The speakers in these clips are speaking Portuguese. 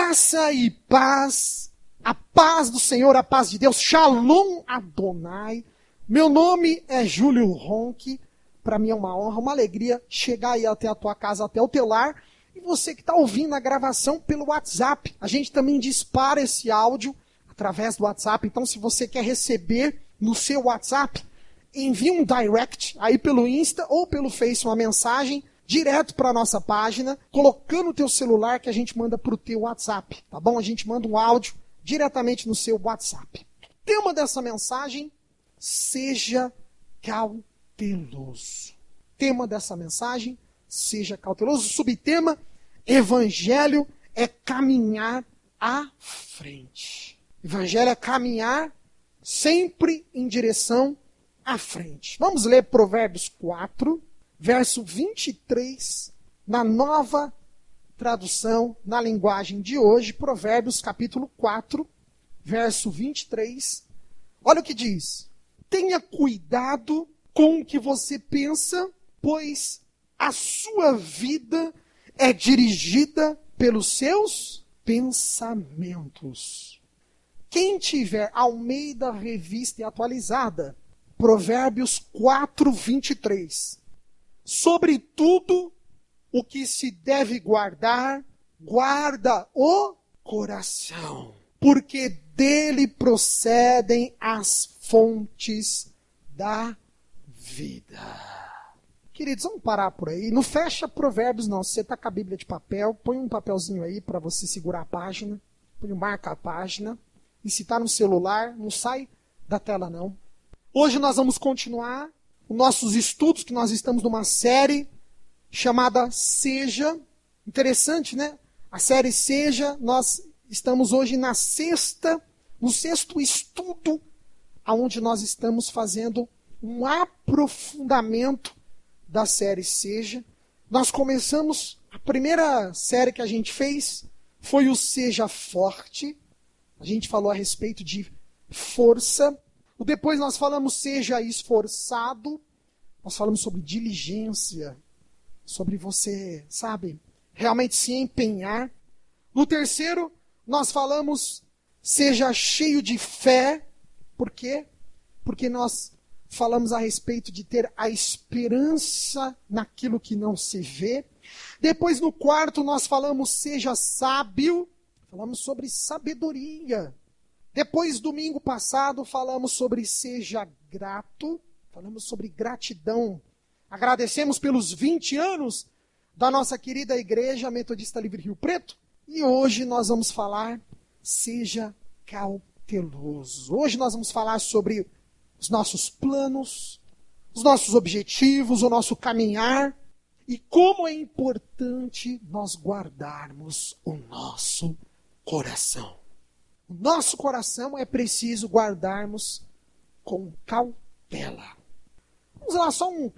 Graça e paz, a paz do Senhor, a paz de Deus, Shalom Adonai. Meu nome é Júlio Ronque. Para mim é uma honra, uma alegria chegar aí até a tua casa, até o teu lar. E você que está ouvindo a gravação pelo WhatsApp, a gente também dispara esse áudio através do WhatsApp. Então, se você quer receber no seu WhatsApp, envie um direct aí pelo Insta ou pelo Face uma mensagem direto para a nossa página, colocando o teu celular que a gente manda para o teu WhatsApp, tá bom? A gente manda um áudio diretamente no seu WhatsApp. O tema dessa mensagem, seja cauteloso. Tema dessa mensagem, seja cauteloso. Subtema, Evangelho é caminhar à frente. Evangelho é caminhar sempre em direção à frente. Vamos ler Provérbios 4, verso 23, na nova tradução, na linguagem de hoje. Provérbios capítulo 4, verso 23. Olha o que diz. Tenha cuidado com o que você pensa, pois a sua vida é dirigida pelos seus pensamentos. Quem tiver Almeida Revista e Atualizada, Provérbios 4, 23. Sobre tudo o que se deve guardar, guarda o coração, porque dele procedem as fontes da vida. Queridos, vamos parar por aí. Não fecha Provérbios, não. Se você está com a Bíblia de papel, põe um papelzinho aí para você segurar a página. Põe marca a página. E se está no celular, não sai da tela, não. Hoje nós vamos continuar os nossos estudos, que nós estamos numa série chamada Seja. Interessante, né? A série Seja, nós estamos hoje no sexto estudo, onde nós estamos fazendo um aprofundamento da série Seja. Nós começamos, a primeira série que a gente fez foi o Seja Forte. A gente falou a respeito de força. Depois nós falamos seja esforçado. Nós falamos sobre diligência. Sobre você, sabe, realmente se empenhar. No terceiro, nós falamos seja cheio de fé. Por quê? Porque nós falamos a respeito de ter a esperança naquilo que não se vê. Depois, no quarto, nós falamos seja sábio. Falamos sobre sabedoria. Depois, domingo passado, falamos sobre seja grato. Falamos sobre gratidão. Agradecemos pelos 20 anos da nossa querida Igreja Metodista Livre Rio Preto. E hoje nós vamos falar seja cauteloso. Hoje nós vamos falar sobre os nossos planos, os nossos objetivos, o nosso caminhar. E como é importante nós guardarmos o nosso coração. O nosso coração é preciso guardarmos com cautela. Vamos lá, só uma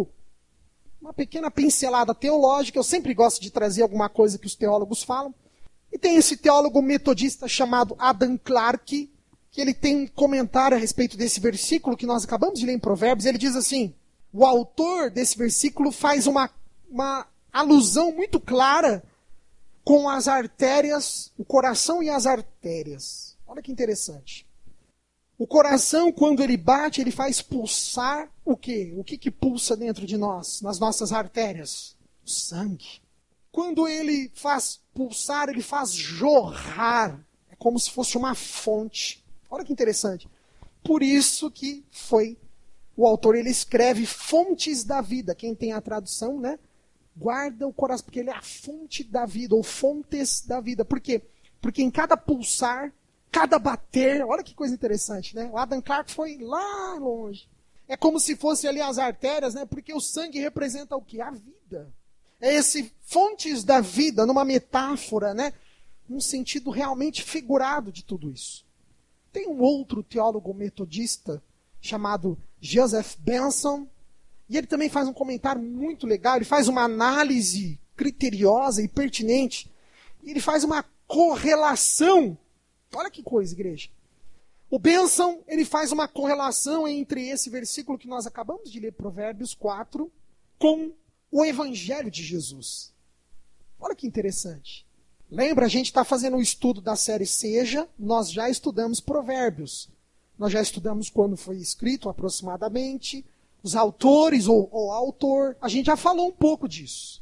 pequena pincelada teológica. Eu sempre gosto de trazer alguma coisa que os teólogos falam. E tem esse teólogo metodista chamado Adam Clarke, que ele tem um comentário a respeito desse versículo que nós acabamos de ler em Provérbios. Ele diz assim, o autor desse versículo faz uma alusão muito clara com as artérias, o coração e as artérias. Olha que interessante. O coração, quando ele bate, ele faz pulsar o quê? O que pulsa dentro de nós, nas nossas artérias? O sangue. Quando ele faz pulsar, ele faz jorrar. É como se fosse uma fonte. Olha que interessante. Por isso que o autor, ele escreve fontes da vida. Quem tem a tradução, né? Guarda o coração, porque ele é a fonte da vida, ou fontes da vida. Por quê? Porque em cada pulsar, cada bater, olha que coisa interessante, né? O Adam Clarke foi lá longe. É como se fosse ali as artérias, né? Porque o sangue representa o quê? A vida. É esse fontes da vida, numa metáfora, né? Num sentido realmente figurado de tudo isso. Tem um outro teólogo metodista chamado Joseph Benson, e ele também faz um comentário muito legal, ele faz uma análise criteriosa e pertinente, e ele faz uma correlação. Olha que coisa, igreja. O Benson, ele faz uma correlação entre esse versículo que nós acabamos de ler, Provérbios 4, com o Evangelho de Jesus. Olha que interessante. Lembra, a gente está fazendo um estudo da série Seja, nós já estudamos Provérbios. Nós já estudamos quando foi escrito aproximadamente, os autores ou autor, a gente já falou um pouco disso.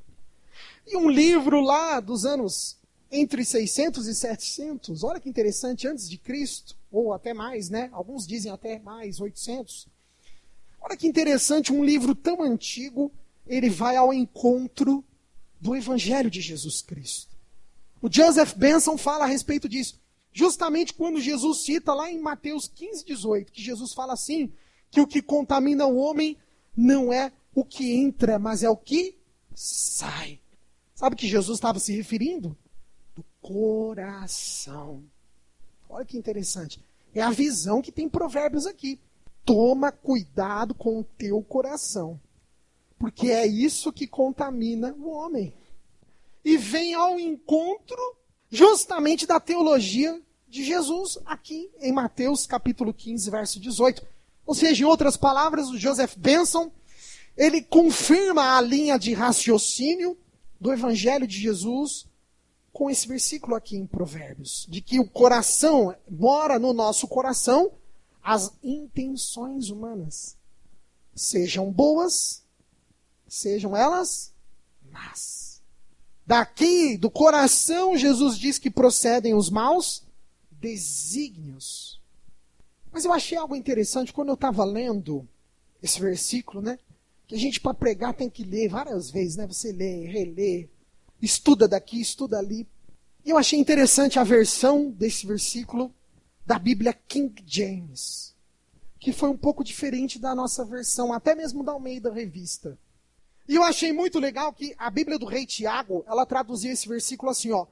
E um livro lá dos anos entre 600 e 700, olha que interessante, antes de Cristo, ou até mais, né? Alguns dizem até mais, 800. Olha que interessante, um livro tão antigo, ele vai ao encontro do Evangelho de Jesus Cristo. O Joseph Benson fala a respeito disso. Justamente quando Jesus cita lá em Mateus 15, 18, que Jesus fala assim, que o que contamina o homem não é o que entra, mas é o que sai. Sabe o que Jesus estava se referindo? Do coração. Olha que interessante. É a visão que tem Provérbios aqui. Toma cuidado com o teu coração, porque é isso que contamina o homem. E vem ao encontro justamente da teologia de Jesus aqui em Mateus capítulo 15, verso 18. Ou seja, em outras palavras, o Joseph Benson, ele confirma a linha de raciocínio do Evangelho de Jesus com esse versículo aqui em Provérbios, de que o coração, mora no nosso coração, as intenções humanas, sejam boas, sejam elas más. Daqui, do coração, Jesus diz que procedem os maus desígnios. Mas eu achei algo interessante quando eu estava lendo esse versículo, né? Que a gente, para pregar, tem que ler várias vezes, né? Você lê, relê, estuda daqui, estuda ali. E eu achei interessante a versão desse versículo da Bíblia King James, que foi um pouco diferente da nossa versão, até mesmo da Almeida Revista. E eu achei muito legal que a Bíblia do Rei Tiago, ela traduziu esse versículo assim, ó.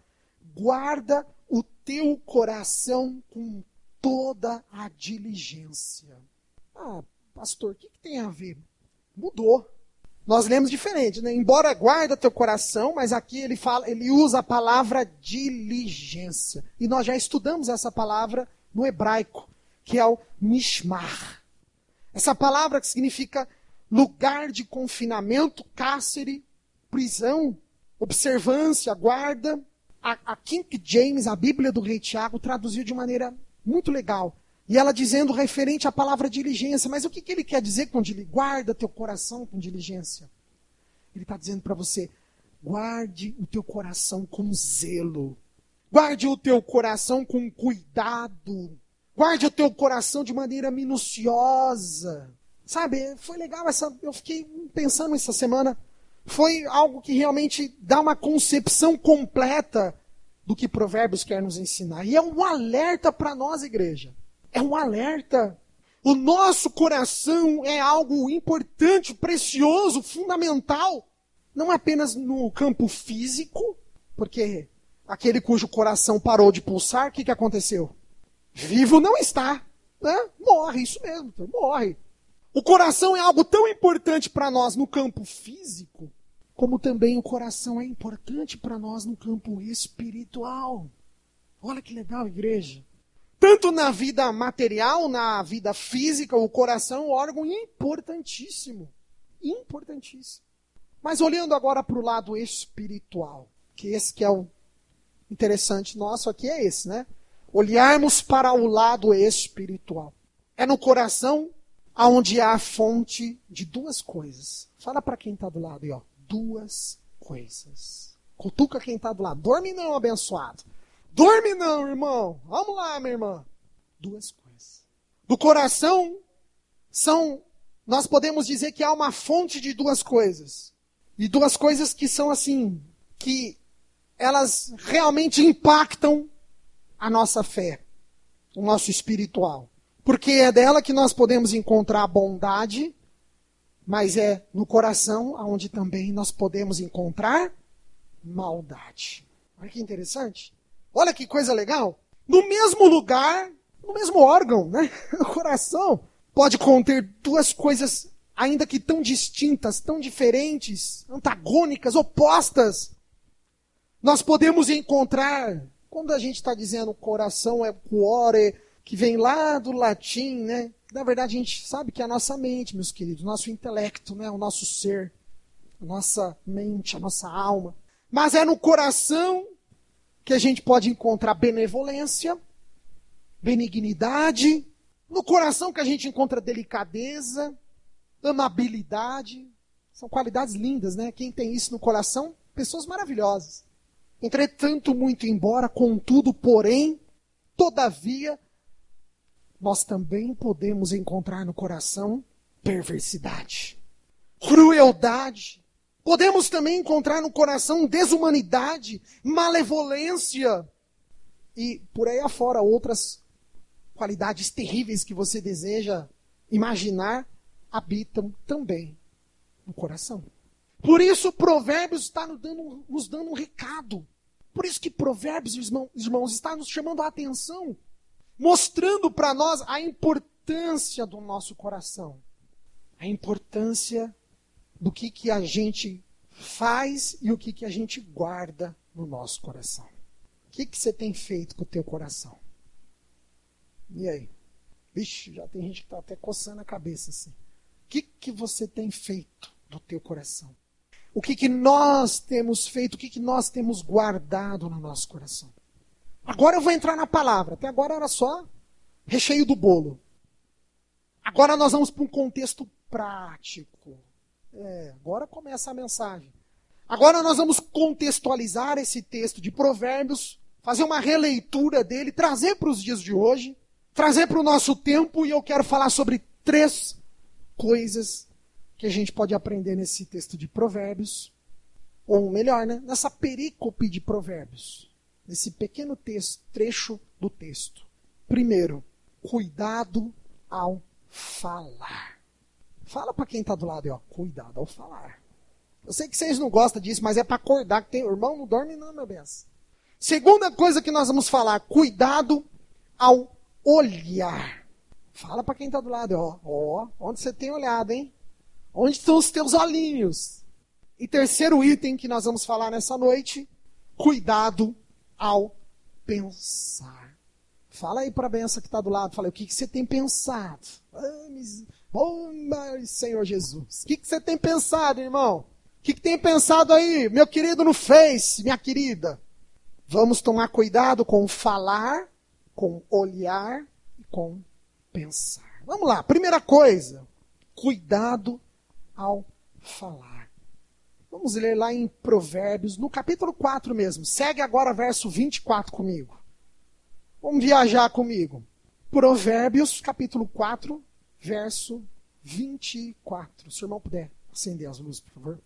Guarda o teu coração com toda a diligência. Ah, pastor, o que tem a ver? Mudou. Nós lemos diferente, né? Embora guarda teu coração, mas aqui ele usa a palavra diligência. E nós já estudamos essa palavra no hebraico, que é o mishmar. Essa palavra que significa lugar de confinamento, cárcere, prisão, observância, guarda. A King James, a Bíblia do Rei Tiago, traduziu de maneira muito legal. E ela dizendo referente à palavra diligência. Mas o que ele quer dizer com diligência? Guarda teu coração com diligência. Ele está dizendo para você, guarde o teu coração com zelo. Guarde o teu coração com cuidado. Guarde o teu coração de maneira minuciosa. Sabe, foi legal eu fiquei pensando essa semana. Foi algo que realmente dá uma concepção completa do que Provérbios quer nos ensinar. E é um alerta para nós, igreja. É um alerta. O nosso coração é algo importante, precioso, fundamental. Não apenas no campo físico, porque aquele cujo coração parou de pulsar, o que aconteceu? Vivo não está. Né? Morre, isso mesmo, morre. O coração é algo tão importante para nós no campo físico, como também o coração é importante para nós no campo espiritual. Olha que legal, igreja. Tanto na vida material, na vida física, o coração é um órgão importantíssimo. Importantíssimo. Mas olhando agora para o lado espiritual, que esse que é o interessante nosso aqui é esse, né? Olharmos para o lado espiritual. É no coração onde há a fonte de duas coisas. Fala para quem está do lado aí, ó. Duas coisas. Cutuca quem está do lado. Dorme não, abençoado. Dorme não, irmão. Vamos lá, minha irmã. Duas coisas. Do coração nós podemos dizer que há uma fonte de duas coisas. E duas coisas que são assim, que elas realmente impactam a nossa fé, o nosso espiritual. Porque é dela que nós podemos encontrar a bondade, mas é no coração onde também nós podemos encontrar maldade. Olha que interessante. Olha que coisa legal. No mesmo lugar, no mesmo órgão, né? O coração pode conter duas coisas ainda que tão distintas, tão diferentes, antagônicas, opostas. Nós podemos encontrar, quando a gente está dizendo coração é cuore, que vem lá do latim, né? Na verdade, a gente sabe que é a nossa mente, meus queridos, o nosso intelecto, né? O nosso ser, a nossa mente, a nossa alma. Mas é no coração que a gente pode encontrar benevolência, benignidade. No coração que a gente encontra delicadeza, amabilidade. São qualidades lindas, né? Quem tem isso no coração, pessoas maravilhosas. Entretanto, muito embora, contudo, porém, todavia, nós também podemos encontrar no coração perversidade, crueldade. Podemos também encontrar no coração desumanidade, malevolência e por aí afora outras qualidades terríveis que você deseja imaginar habitam também no coração. Por isso, Provérbios está nos dando um recado. Por isso que Provérbios, irmãos, está nos chamando a atenção, mostrando para nós a importância do nosso coração. A importância do que a gente faz e o que a gente guarda no nosso coração. O que você tem feito com o teu coração? E aí? Vixe, já tem gente que está até coçando a cabeça assim. O que você tem feito do teu coração? O que nós temos feito, o que nós temos guardado no nosso coração? Agora eu vou entrar na palavra. Até agora era só recheio do bolo. Agora nós vamos para um contexto prático. Agora começa a mensagem. Agora nós vamos contextualizar esse texto de Provérbios, fazer uma releitura dele, trazer para os dias de hoje, trazer para o nosso tempo, e eu quero falar sobre 3 coisas que a gente pode aprender nesse texto de Provérbios, ou melhor, né, nessa perícope de Provérbios, nesse pequeno trecho do texto. Primeiro, cuidado ao falar. Fala para quem está do lado, ó, cuidado ao falar. Eu sei que vocês não gostam disso, mas é para acordar, que o irmão não dorme não, meu bem. Segunda coisa que nós vamos falar, cuidado ao olhar. Fala para quem está do lado, ó, onde você tem olhado, hein? Onde estão os teus olhinhos? E terceiro item que nós vamos falar nessa noite, cuidado ao pensar. Fala aí para a benção que está do lado, fala aí, o que você tem pensado? Senhor Jesus, o que você tem pensado, irmão? O que tem pensado aí, meu querido no Face, minha querida? Vamos tomar cuidado com falar, com olhar e com pensar. Vamos lá, primeira coisa, cuidado ao falar. Vamos ler lá em Provérbios, no capítulo 4 mesmo. Segue agora verso 24 comigo. Vamos viajar comigo. Provérbios, capítulo 4, verso 24. Se o irmão puder acender as luzes, por favor.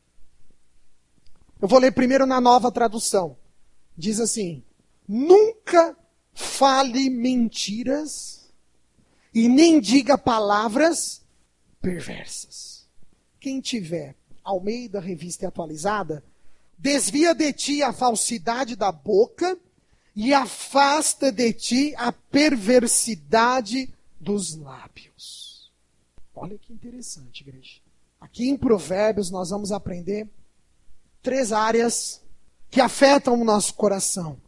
Eu vou ler primeiro na Nova Tradução. Diz assim: nunca fale mentiras e nem diga palavras perversas. Quem tiver Almeida, Revista e Atualizada, desvia de ti a falsidade da boca e afasta de ti a perversidade dos lábios. Olha que interessante, igreja. Aqui em Provérbios nós vamos aprender 3 áreas que afetam o nosso coração: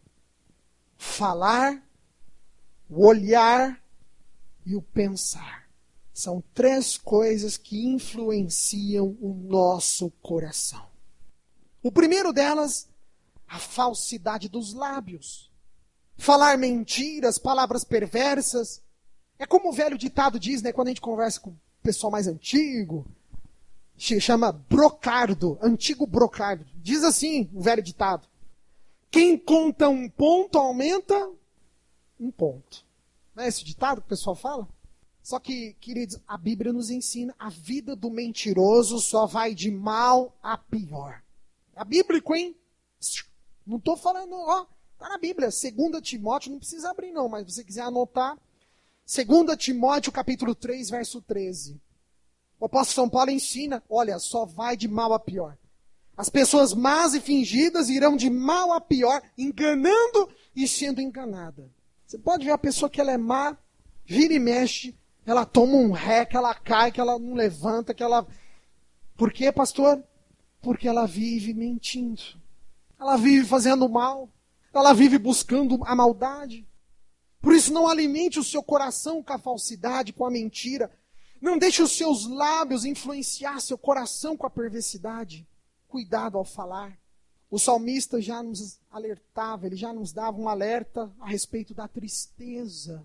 falar, o olhar e o pensar. São 3 coisas que influenciam o nosso coração. O primeiro delas, a falsidade dos lábios. Falar mentiras, palavras perversas. É como o velho ditado diz, né, quando a gente conversa com o pessoal mais antigo, se chama brocardo, antigo brocardo. Diz assim o velho ditado: quem conta 1 ponto, aumenta 1 ponto. Não é esse ditado que o pessoal fala? Só que, queridos, a Bíblia nos ensina, a vida do mentiroso só vai de mal a pior. É bíblico, hein? Não estou falando, ó, está na Bíblia. 2 Timóteo, não precisa abrir não, mas se você quiser anotar. 2 Timóteo, capítulo 3, verso 13. O apóstolo São Paulo ensina, olha, só vai de mal a pior. As pessoas más e fingidas irão de mal a pior, enganando e sendo enganada. Você pode ver a pessoa que ela é má, vira e mexe, ela toma um ré, que ela cai, que ela não levanta, que ela... Por quê, pastor? Porque ela vive mentindo. Ela vive fazendo mal. Ela vive buscando a maldade. Por isso, não alimente o seu coração com a falsidade, com a mentira. Não deixe os seus lábios influenciar seu coração com a perversidade. Cuidado ao falar. O salmista já nos alertava, ele já nos dava um alerta a respeito da tristeza.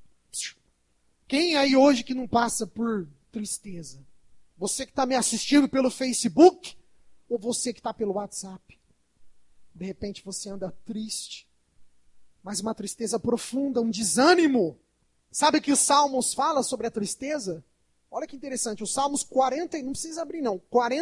Quem aí hoje que não passa por tristeza? Você que está me assistindo pelo Facebook ou você que está pelo WhatsApp? De repente você anda triste, mas uma tristeza profunda, um desânimo. Sabe que os Salmos falam sobre a tristeza? Olha que interessante, os Salmos 40, não precisa abrir não,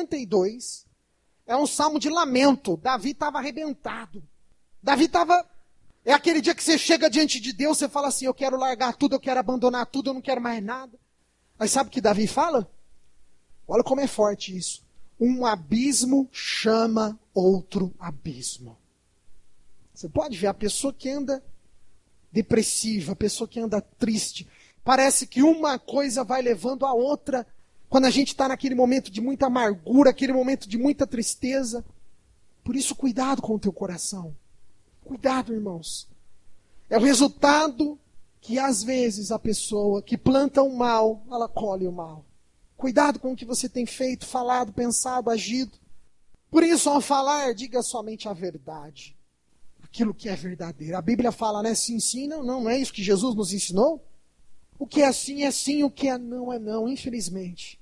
42, é um salmo de lamento. Davi estava arrebentado. Davi estava... É aquele dia que você chega diante de Deus, você fala assim, eu quero largar tudo, eu quero abandonar tudo, eu não quero mais nada. Aí sabe o que Davi fala? Olha como é forte isso. Um abismo chama outro abismo. Você pode ver a pessoa que anda depressiva, a pessoa que anda triste. Parece que uma coisa vai levando a outra. Quando a gente está naquele momento de muita amargura, aquele momento de muita tristeza. Por isso, cuidado com o teu coração. Cuidado, irmãos. É o resultado que, às vezes, a pessoa que planta o mal, ela colhe o mal. Cuidado com o que você tem feito, falado, pensado, agido. Por isso, ao falar, diga somente a verdade. Aquilo que é verdadeiro. A Bíblia fala, né? Sim, sim, não, não. Não é isso que Jesus nos ensinou? O que é sim, o que é não, infelizmente.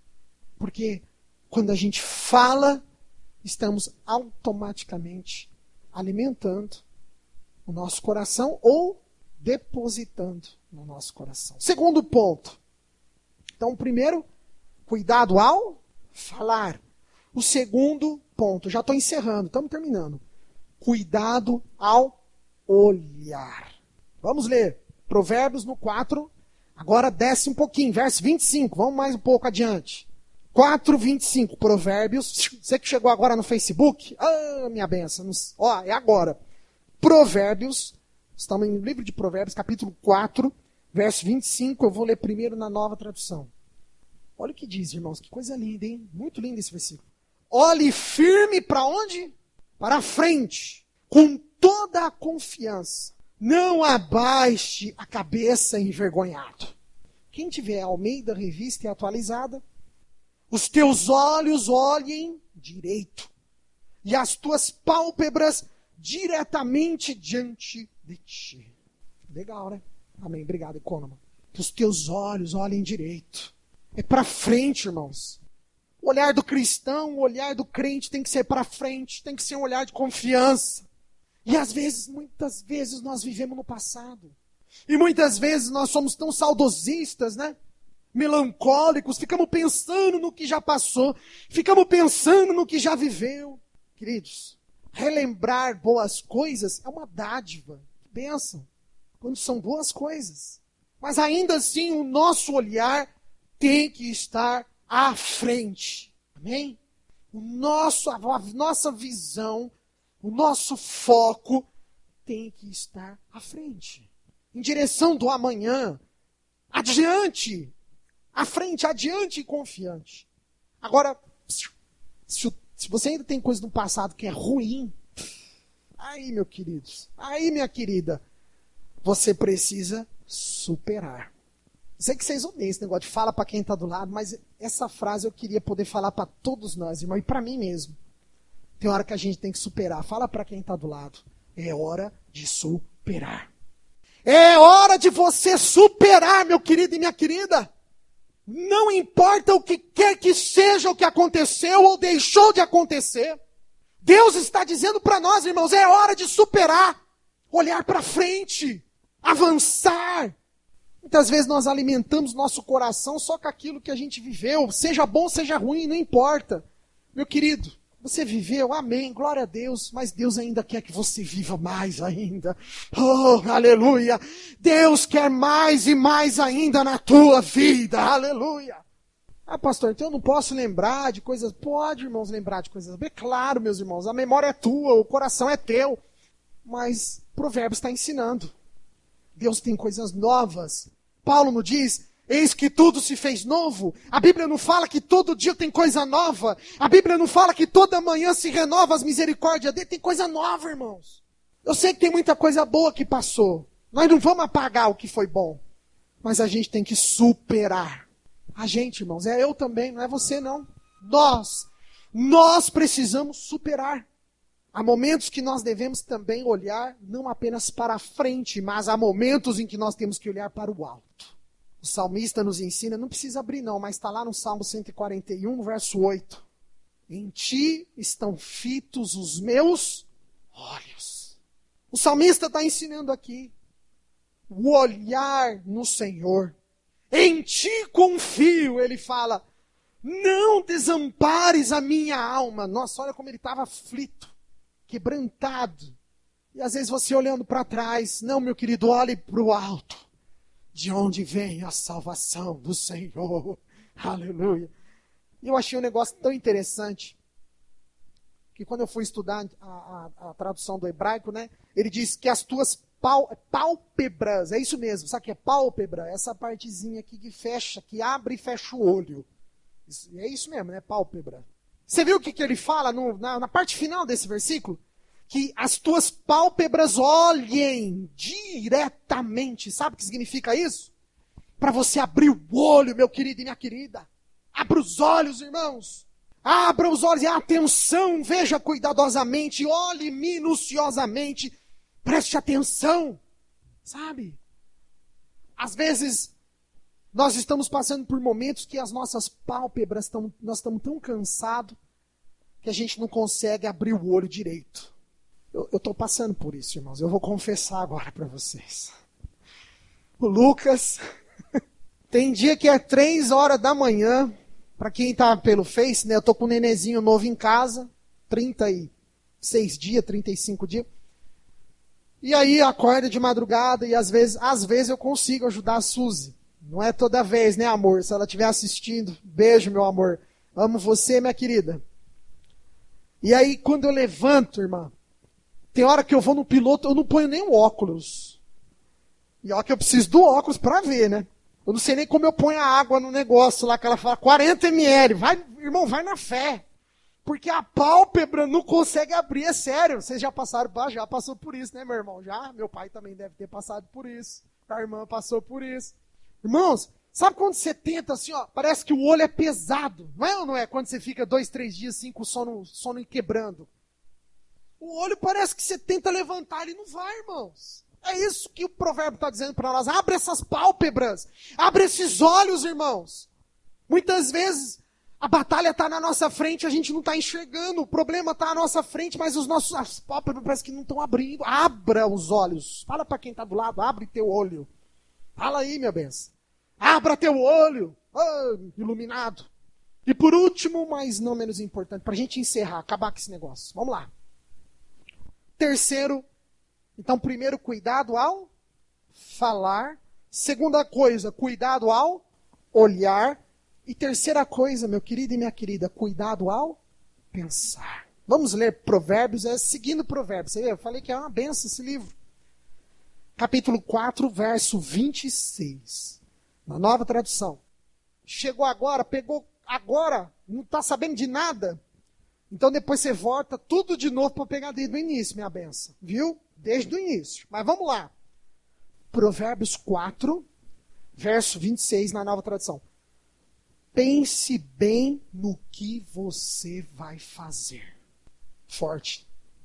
Porque quando a gente fala, estamos automaticamente alimentando o nosso coração ou depositando no nosso coração. Segundo ponto. Então, primeiro, cuidado ao falar. O segundo ponto, já estou encerrando, estamos terminando. Cuidado ao olhar. Vamos ler Provérbios no 4, agora desce um pouquinho, verso 25, vamos mais um pouco adiante. 4:25, Provérbios. Você que chegou agora no Facebook, minha benção, ó, é agora. Provérbios, estamos no livro de Provérbios, capítulo 4, verso 25, eu vou ler primeiro na Nova Tradução. Olha o que diz, irmãos, que coisa linda, hein? Muito lindo esse versículo. Olhe firme para onde? Para a frente, com toda a confiança. Não abaixe a cabeça envergonhado. Quem tiver Almeida Revista e Atualizada, os teus olhos olhem direito, e as tuas pálpebras diretamente diante de ti. Legal, né? Amém. Obrigado, Economa. Que os teus olhos olhem direito. É para frente, irmãos. O olhar do cristão, o olhar do crente tem que ser para frente, tem que ser um olhar de confiança. E às vezes, muitas vezes, nós vivemos no passado. E muitas vezes nós somos tão saudosistas, né? Melancólicos, ficamos pensando no que já passou, ficamos pensando no que já viveu. Queridos, relembrar boas coisas é uma dádiva, bênção, quando são boas coisas. Mas ainda assim, o nosso olhar tem que estar à frente. Amém? A nossa visão, o nosso foco tem que estar à frente. Em direção do amanhã, adiante, à frente, adiante e confiante. Agora, se você ainda tem coisa do passado que é ruim, aí, meu querido, aí, minha querida, você precisa superar. Sei que vocês odeiam esse negócio de fala para quem está do lado, mas essa frase eu queria poder falar para todos nós, irmão, e para mim mesmo. Tem hora que a gente tem que superar. Fala para quem está do lado. É hora de superar. É hora de você superar, meu querido e minha querida. Não importa o que quer que seja o que aconteceu ou deixou de acontecer. Deus está dizendo para nós, irmãos, é hora de superar. Olhar para frente. Avançar. Muitas vezes nós alimentamos nosso coração só com aquilo que a gente viveu. Seja bom, seja ruim, não importa. Meu querido, você viveu, amém, glória a Deus, mas Deus ainda quer que você viva mais ainda. Oh, aleluia! Deus quer mais e mais ainda na tua vida, aleluia! Ah, pastor, então eu não posso lembrar de coisas... Pode, irmãos, lembrar de coisas... É claro, meus irmãos, a memória é tua, o coração é teu. Mas Provérbios está ensinando. Deus tem coisas novas. Paulo não diz... Eis que tudo se fez novo. A Bíblia não fala que todo dia tem coisa nova. A Bíblia não fala que toda manhã se renova as misericórdias dele. Tem coisa nova, irmãos. Eu sei que tem muita coisa boa que passou. Nós não vamos apagar o que foi bom. Mas a gente tem que superar. A gente, irmãos, é eu também, não é você não. Nós precisamos superar. Há momentos que nós devemos também olhar não apenas para a frente, mas há momentos em que nós temos que olhar para o alto. O salmista nos ensina, não precisa abrir não, mas está lá no Salmo 141, verso 8. Em ti estão fitos os meus olhos. O salmista está ensinando aqui o olhar no Senhor. Em ti confio, ele fala, não desampares a minha alma. Nossa, olha como ele estava aflito, quebrantado. E às vezes você olhando para trás, não, meu querido, olhe para o alto. De onde vem a salvação do Senhor. Aleluia. E eu achei um negócio tão interessante, que quando eu fui estudar a tradução do hebraico, né, ele diz que as tuas pálpebras, é isso mesmo, sabe o que é pálpebra? Essa partezinha aqui que fecha, que abre e fecha o olho. É isso mesmo, né, pálpebra. Você viu o que ele fala na parte final desse versículo? Que as tuas pálpebras olhem diretamente. Sabe o que significa isso? Para você abrir o olho, meu querido e minha querida. Abra os olhos, irmãos. Abra os olhos e atenção, veja cuidadosamente, olhe minuciosamente, preste atenção. Sabe? Às vezes, nós estamos passando por momentos que as nossas pálpebras, nós estamos tão cansados, que a gente não consegue abrir o olho direito. Eu estou passando por isso, irmãos. Eu vou confessar agora para vocês. O Lucas, tem dia que é 3 horas da manhã. Para quem está pelo Face, né? Eu estou com um nenenzinho novo em casa. 36 dias, 35 dias. E aí acorda de madrugada e às vezes eu consigo ajudar a Suzy. Não é toda vez, né, amor? Se ela estiver assistindo, beijo, meu amor. Amo você, minha querida. E aí, quando eu levanto, irmã, tem hora que eu vou no piloto, eu não ponho nem o óculos. E olha que eu preciso do óculos para ver, né? Eu não sei nem como eu ponho a água no negócio lá, que ela fala 40 ml. Vai, irmão, vai na fé. Porque a pálpebra não consegue abrir, é sério. Vocês já passaram, já passou por isso, né, meu irmão? Já? Meu pai também deve ter passado por isso. A irmã passou por isso. Irmãos, sabe quando você tenta assim, ó, parece que o olho é pesado. Não é ou não é? Quando você fica 2, 3 dias assim com o sono quebrando. O olho parece que você tenta levantar, ele não vai, irmãos. É isso que o provérbio está dizendo para nós. Abre essas pálpebras. Abre esses olhos, irmãos. Muitas vezes a batalha está na nossa frente, a gente não está enxergando. O problema está à nossa frente, mas as pálpebras parece que não estão abrindo. Abra os olhos. Fala para quem está do lado, abre teu olho. Fala aí, minha benção. Abra teu olho. Oh, iluminado. E por último, mas não menos importante, para a gente encerrar, acabar com esse negócio. Vamos lá. Terceiro, então, primeiro, cuidado ao falar. Segunda coisa, cuidado ao olhar. E terceira coisa, meu querido e minha querida, cuidado ao pensar. Vamos ler Provérbios, seguindo Provérbios. Você vê, eu falei que é uma benção esse livro. Capítulo 4, verso 26. Na nova tradução. Chegou agora, pegou agora, não está sabendo de nada. Então depois você volta tudo de novo para pegar desde o início, minha benção. Viu? Desde o início. Mas vamos lá. Provérbios 4, verso 26 na nova tradução. Pense bem no que você vai fazer. Forte.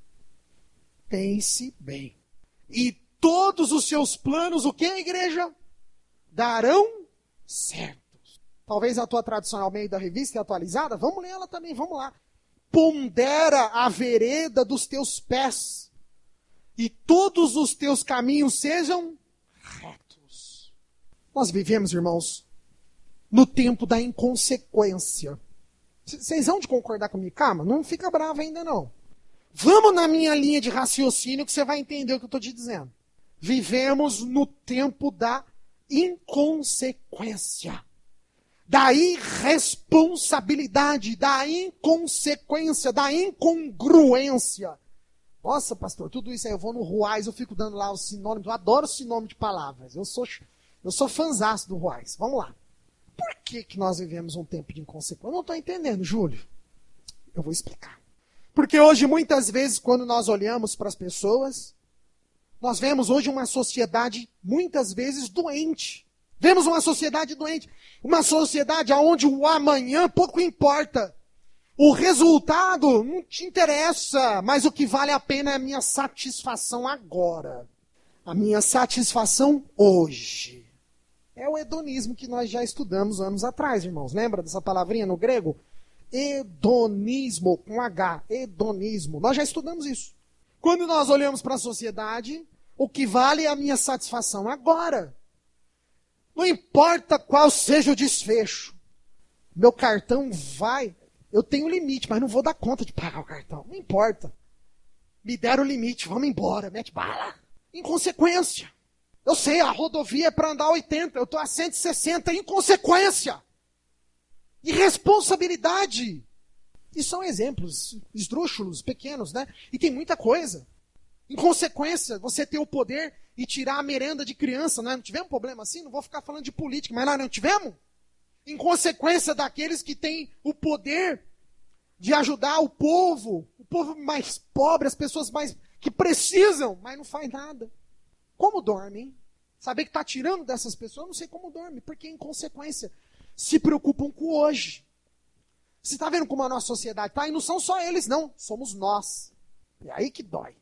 Pense bem. E todos os seus planos, o que, igreja? Darão certos. Talvez a tua tradução ao meio da revista é atualizada. Vamos ler ela também, vamos lá. Pondera a vereda dos teus pés, e todos os teus caminhos sejam retos. Nós vivemos, irmãos, no tempo da inconsequência. Vocês vão de concordar comigo? Calma, não fica bravo ainda não. Vamos na minha linha de raciocínio que você vai entender o que eu estou te dizendo. Vivemos no tempo da inconsequência. Da irresponsabilidade, da inconsequência, da incongruência. Nossa, pastor, tudo isso aí, eu vou no Ruais, eu fico dando lá os sinônimos, eu adoro sinônimo de palavras. Eu sou fanzaço do Ruais. Vamos lá. Por que nós vivemos um tempo de inconsequência? Eu não estou entendendo, Júlio. Eu vou explicar. Porque hoje, muitas vezes, quando nós olhamos para as pessoas, nós vemos hoje uma sociedade, muitas vezes, doente. Vemos uma sociedade doente. Uma sociedade onde o amanhã pouco importa. O resultado não te interessa, mas o que vale a pena é a minha satisfação agora. A minha satisfação hoje. É o hedonismo que nós já estudamos anos atrás, irmãos. Lembra dessa palavrinha no grego? Hedonismo, com H, hedonismo. Nós já estudamos isso. Quando nós olhamos para a sociedade, o que vale é a minha satisfação agora. Não importa qual seja o desfecho. Meu cartão vai... Eu tenho limite, mas não vou dar conta de pagar o cartão. Não importa. Me deram o limite, vamos embora, mete bala. Inconsequência. Eu sei, a rodovia é para andar 80, eu estou a 160, inconsequência. Irresponsabilidade. E são exemplos esdrúxulos, pequenos, né? E tem muita coisa. Inconsequência, você ter o poder e tirar a merenda de criança, né? Não tivemos problema assim? Não vou ficar falando de política, mas lá não tivemos? Inconsequência daqueles que têm o poder de ajudar o povo mais pobre, as pessoas mais que precisam, mas não faz nada. Como dorme, hein? Saber que está tirando dessas pessoas, eu não sei como dorme, porque em consequência se preocupam com o hoje. Você está vendo como a nossa sociedade está? E não são só eles, não. Somos nós. É aí que dói.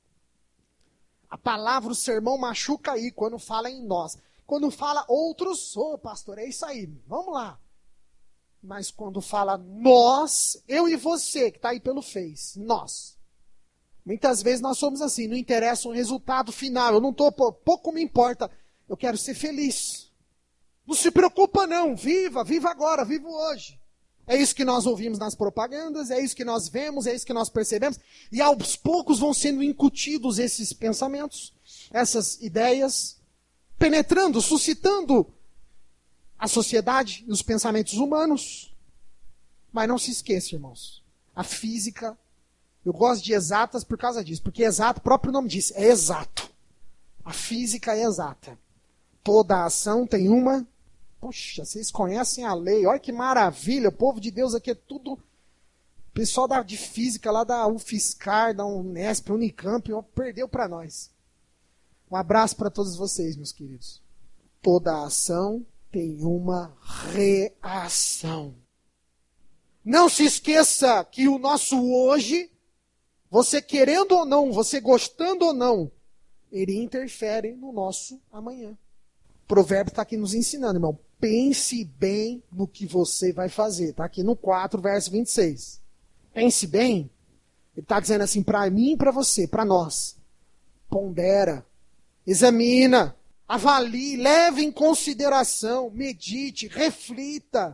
A palavra, o sermão machuca aí, quando fala em nós. Quando fala outros, pastor, é isso aí, vamos lá. Mas quando fala nós, eu e você, que está aí pelo Face, nós. Muitas vezes nós somos assim, não interessa o resultado final, eu não estou, pouco me importa, eu quero ser feliz. Não se preocupa não, viva agora, viva hoje. É isso que nós ouvimos nas propagandas, é isso que nós vemos, é isso que nós percebemos. E aos poucos vão sendo incutidos esses pensamentos, essas ideias, penetrando, suscitando a sociedade e os pensamentos humanos. Mas não se esqueça, irmãos, a física, eu gosto de exatas por causa disso, porque exato, o próprio nome diz, é exato. A física é exata. Toda ação tem uma... Poxa, vocês conhecem a lei, olha que maravilha, o povo de Deus aqui é tudo... O pessoal de física lá da UFSCar, da Unesp, Unicamp, perdeu para nós. Um abraço para todos vocês, meus queridos. Toda ação tem uma reação. Não se esqueça que o nosso hoje, você querendo ou não, você gostando ou não, ele interfere no nosso amanhã. O provérbio está aqui nos ensinando, irmão. Pense bem no que você vai fazer. Está aqui no 4, verso 26. Pense bem. Ele está dizendo assim, para mim e para você, para nós. Pondera, examina, avalie, leve em consideração, medite, reflita.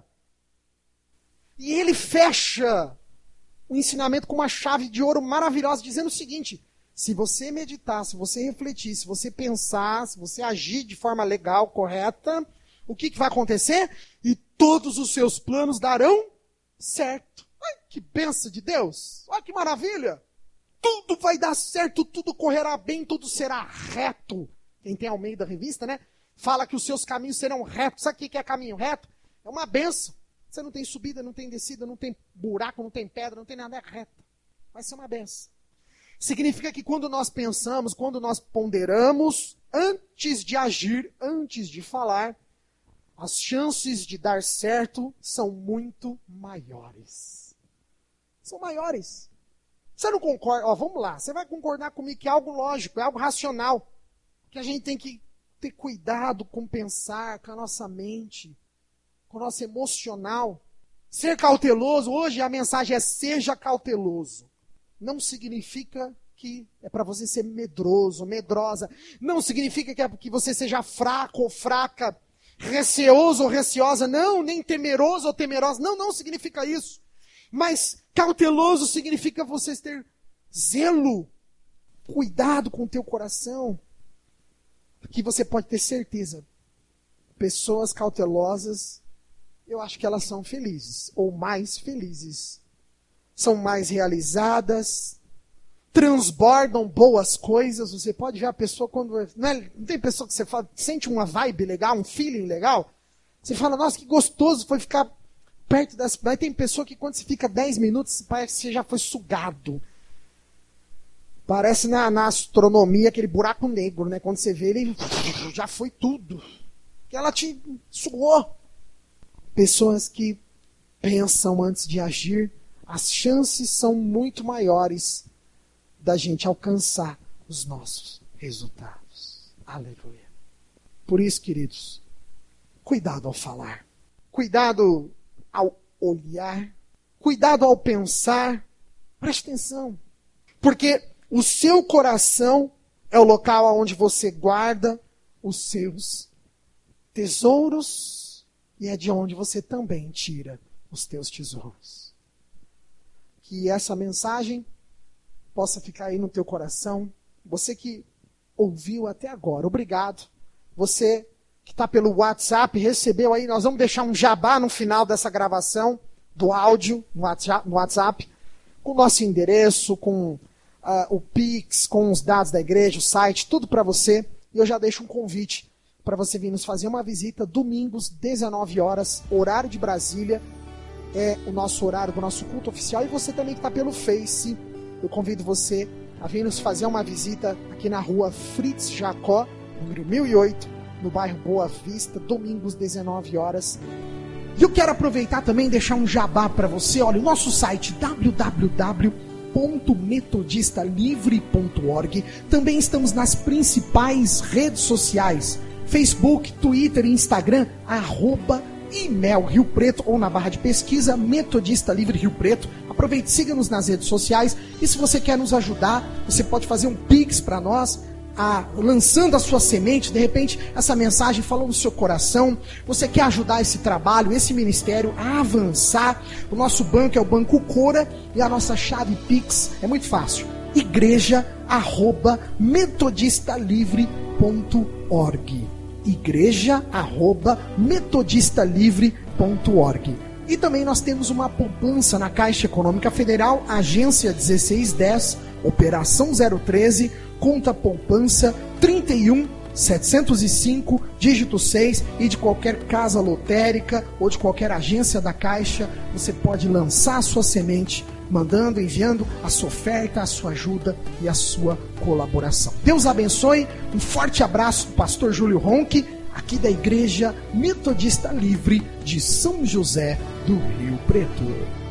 E ele fecha o ensinamento com uma chave de ouro maravilhosa, dizendo o seguinte: se você meditar, se você refletir, se você pensar, se você agir de forma legal, correta, o que vai acontecer? E todos os seus planos darão certo. Ai, que bênção de Deus! Olha que maravilha! Tudo vai dar certo, tudo correrá bem, tudo será reto. Quem tem Almeida Revista, né? Fala que os seus caminhos serão retos. Sabe o que é caminho reto? É uma bênção. Você não tem subida, não tem descida, não tem buraco, não tem pedra, não tem nada, é reto. Vai ser uma bênção. Significa que quando nós pensamos, quando nós ponderamos, antes de agir, antes de falar, as chances de dar certo são muito maiores. São maiores. Você não concorda? Vamos lá, você vai concordar comigo que é algo lógico, é algo racional. Que a gente tem que ter cuidado com pensar, com a nossa mente, com o nosso emocional. Ser cauteloso, hoje a mensagem é seja cauteloso. Não significa que é para você ser medroso, medrosa. Não significa que é que você seja fraco ou fraca, receoso ou receosa. Não, nem temeroso ou temerosa. Não significa isso. Mas cauteloso significa você ter zelo, cuidado com o teu coração. Porque você pode ter certeza, pessoas cautelosas, eu acho que elas são felizes, ou mais felizes. São mais realizadas, transbordam boas coisas. Você pode ver a pessoa quando... Não tem pessoa que você fala, sente uma vibe legal, um feeling legal? Você fala, nossa, que gostoso foi ficar perto das... Mas tem pessoa que quando você fica 10 minutos, parece que você já foi sugado. Parece na astronomia aquele buraco negro, né? Quando você vê ele, já foi tudo. Que ela te sugou. Pessoas que pensam antes de agir, as chances são muito maiores da gente alcançar os nossos resultados. Aleluia. Por isso, queridos, cuidado ao falar, cuidado ao olhar, cuidado ao pensar. Preste atenção, porque o seu coração é o local onde você guarda os seus tesouros e é de onde você também tira os teus tesouros. Que essa mensagem possa ficar aí no teu coração. Você que ouviu até agora, obrigado. Você que está pelo WhatsApp, recebeu aí, nós vamos deixar um jabá no final dessa gravação do áudio no WhatsApp, com o nosso endereço, com o Pix, com os dados da igreja, o site, tudo para você. E eu já deixo um convite para você vir nos fazer uma visita, domingos, 19 horas, horário de Brasília, é o nosso horário do nosso culto oficial. E você também que está pelo Face, eu convido você a vir nos fazer uma visita aqui na rua Fritz Jacó, número 1008, no bairro Boa Vista, domingos, 19 horas. E eu quero aproveitar também e deixar um jabá para você. Olha, o nosso site www.metodistalivre.org. Também estamos nas principais redes sociais: Facebook, Twitter e Instagram, @IMEL Rio Preto, ou na barra de pesquisa Metodista Livre Rio Preto. Aproveite, siga-nos nas redes sociais. E se você quer nos ajudar, você pode fazer um Pix para nós, lançando a sua semente. De repente essa mensagem falou no seu coração, você quer ajudar esse trabalho, esse ministério a avançar. O nosso banco é o Banco Cora e a nossa chave Pix é muito fácil: igreja@metodistalivre.org, igreja@metodistalivre.org. E também nós temos uma poupança na Caixa Econômica Federal, agência 1610, operação 013, conta poupança 31705, dígito 6, e de qualquer casa lotérica ou de qualquer agência da Caixa, você pode lançar a sua semente, mandando, enviando a sua oferta, a sua ajuda e a sua colaboração. Deus abençoe, um forte abraço do pastor Júlio Ronque, aqui da Igreja Metodista Livre de São José do Rio Preto.